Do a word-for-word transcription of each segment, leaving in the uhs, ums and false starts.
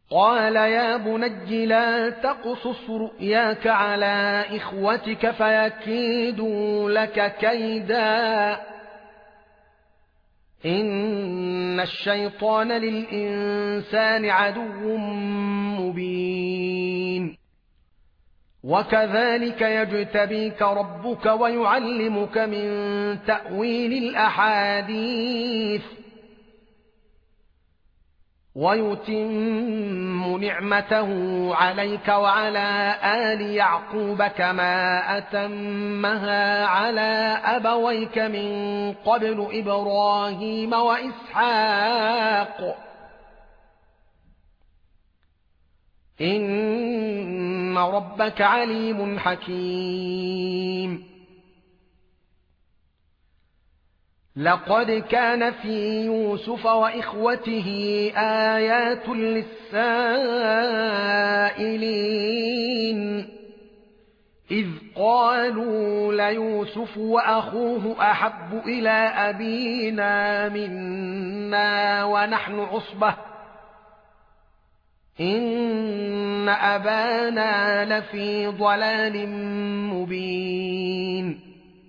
قال يا بني لا تقصص رؤياك على إخوتك فيكيدوا لك كيدا إن الشيطان للإنسان عدو مبين وكذلك يجتبيك ربك ويعلمك من تأويل الأحاديث ويتم نعمته عليك وعلى آل يعقوب كما أتمها على أبويك من قبل إبراهيم وإسحاق إن ربك عليم حكيم لقد كان في يوسف وإخوته آيات للسائلين إذ قالوا ليوسف وأخوه أحب إلى أبينا منا ونحن عصبة إن أبانا لفي ضلال مبين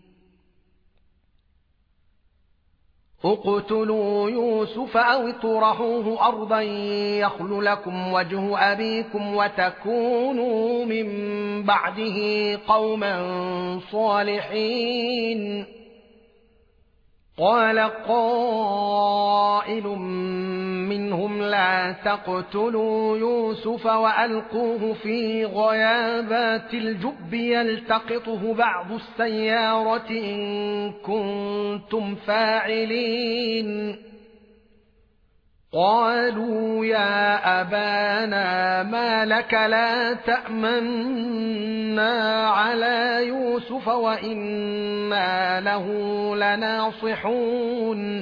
اقتلوا يوسف أو اطرحوه أرضا يخل لكم وجه أبيكم وتكونوا من بعده قوما صالحين قال قائل منهم لا تقتلوا يوسف وألقوه في غيابات الجب يلتقطه بعض السيارة إن كنتم فاعلين قالوا يا أبانا ما لك لا تأمنا على يوسف وإنا له لناصحون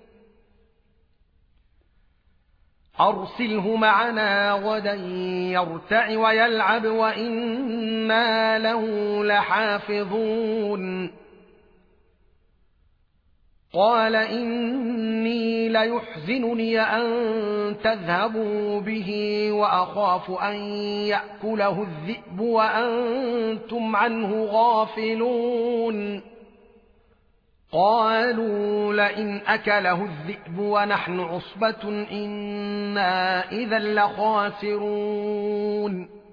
أرسله معنا غدا يرتع ويلعب وإنا له لحافظون قال إني ليحزنني أن تذهبوا به وأخاف أن يأكله الذئب وأنتم عنه غافلون قالوا لئن أكله الذئب ونحن عصبة إنا إذا لخاسرون